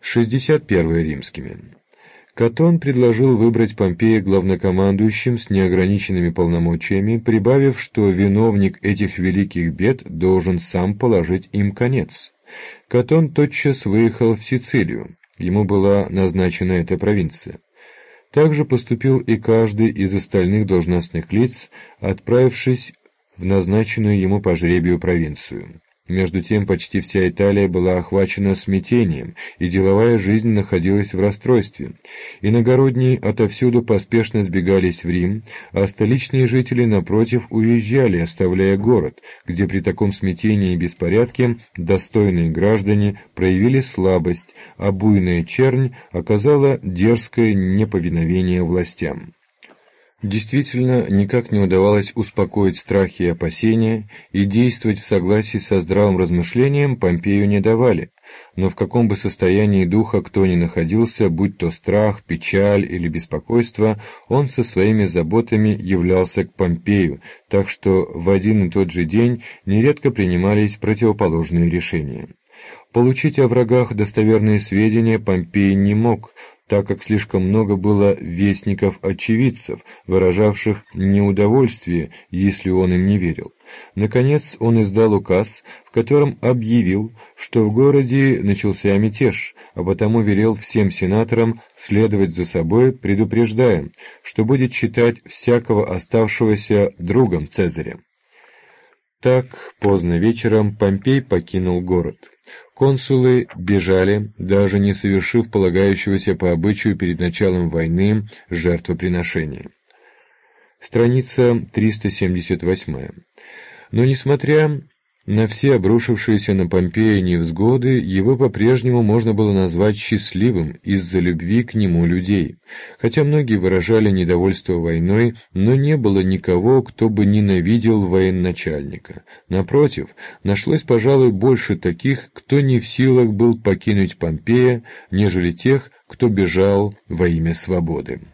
61 римскими. Катон предложил выбрать Помпея главнокомандующим с неограниченными полномочиями, прибавив, что виновник этих великих бед должен сам положить им конец. Катон тотчас выехал в Сицилию, ему была назначена эта провинция. Также поступил и каждый из остальных должностных лиц, отправившись в назначенную ему по жребию провинцию. Между тем почти вся Италия была охвачена смятением, и деловая жизнь находилась в расстройстве. Иногородние отовсюду поспешно сбегались в Рим, а столичные жители, напротив, уезжали, оставляя город, где при таком смятении и беспорядке достойные граждане проявили слабость, а буйная чернь оказала дерзкое неповиновение властям. Действительно, никак не удавалось успокоить страхи и опасения, и действовать в согласии со здравым размышлением Помпею не давали, но в каком бы состоянии духа кто ни находился, будь то страх, печаль или беспокойство, он со своими заботами являлся к Помпею, так что в один и тот же день нередко принимались противоположные решения. Получить о врагах достоверные сведения Помпей не мог, так как слишком много было вестников-очевидцев, выражавших неудовольствие, если он им не верил. Наконец он издал указ, в котором объявил, что в городе начался мятеж, а потому велел всем сенаторам следовать за собой, предупреждая, что будет считать всякого оставшегося другом Цезаря. Так, поздно вечером Помпей покинул город. Консулы бежали, даже не совершив полагающегося по обычаю перед началом войны жертвоприношения. Страница 378. Но, несмотря на все обрушившиеся на Помпея невзгоды, его по-прежнему можно было назвать счастливым из-за любви к нему людей. Хотя многие выражали недовольство войной, но не было никого, кто бы ненавидел военачальника. Напротив, нашлось, пожалуй, больше таких, кто не в силах был покинуть Помпея, нежели тех, кто бежал во имя свободы.